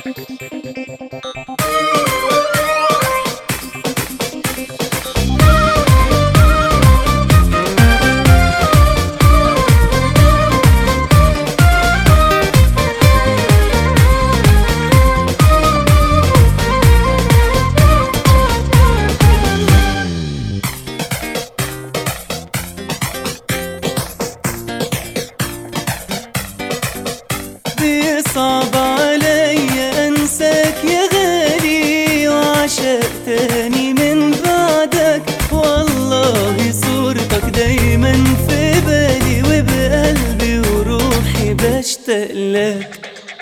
صعب عليا انساك يا غالي، وعشق تاني من بعدك. والله صورتك دايما في بالي، وبقلبي وروحي بشتاق لك.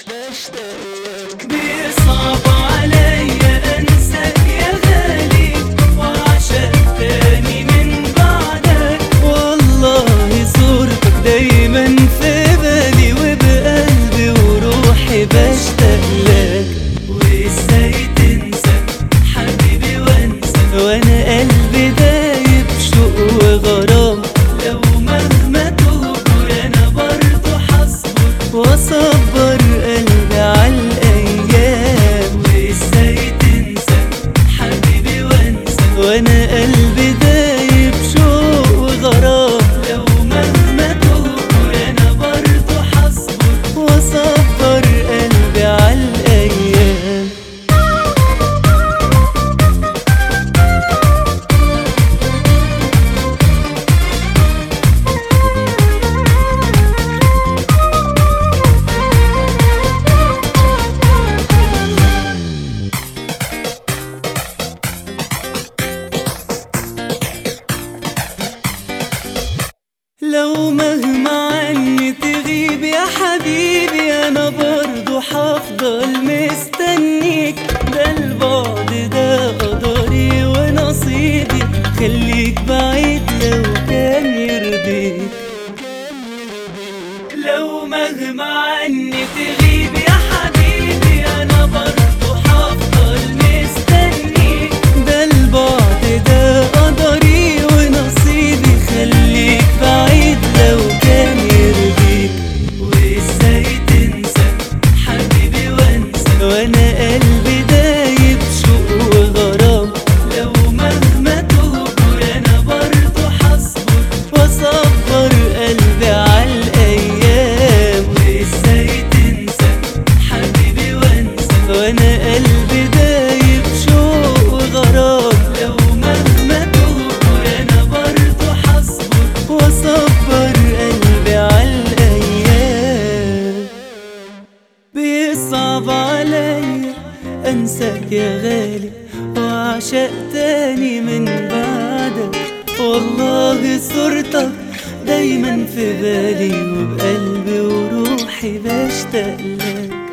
بيصعب عليا انساك يا غالي، وعشق تاني من بعدك. والله صورتك دايما في بالي، وبقلبي وروحي بشتاق لك. وازاي تنسى حبيبي وانسى، وانا قلبي دايب شوق وغرام. لو مهما تهجر انا برضو حصبر، واصبر قلبي عالايام. وازاي تنسى حبيبي وانسى، وانا قلبي دايب شوق وغرام. لو مهما تهجر انا برضو حصبر، واصبر قلبي عالايام. لو مهما عني تغيب يا حبيبي، انا برضو حفضل مستنيك. ده البعد ده قدري ونصيبي، خليك بعيد لو كان يرضيك. لو مهما عني تغيب يا حبيبي، انا برضو حفضل مستنيك. ده البعد ده قدري ونصيبي، خليك بعيد لو كان يرضيك. وازاي تنسى حبيبي وانسى، وانا قلبي دايب شوق وغرام. لو مهما تهجر انا برضو حصبر، واصبر قلبي عالايام. وازاي تنسى حبيبي وانسى، وانا قلبي دايب شوق وغرام. لو مهما تهجر انا برضو حصبر، واصبر قلبي عالايام. بيصعب عليا انساك يا غالي، وعشق تاني من بعدك. والله صورتك دايما في بالي، وبقلبي وروحي بشتاق لك.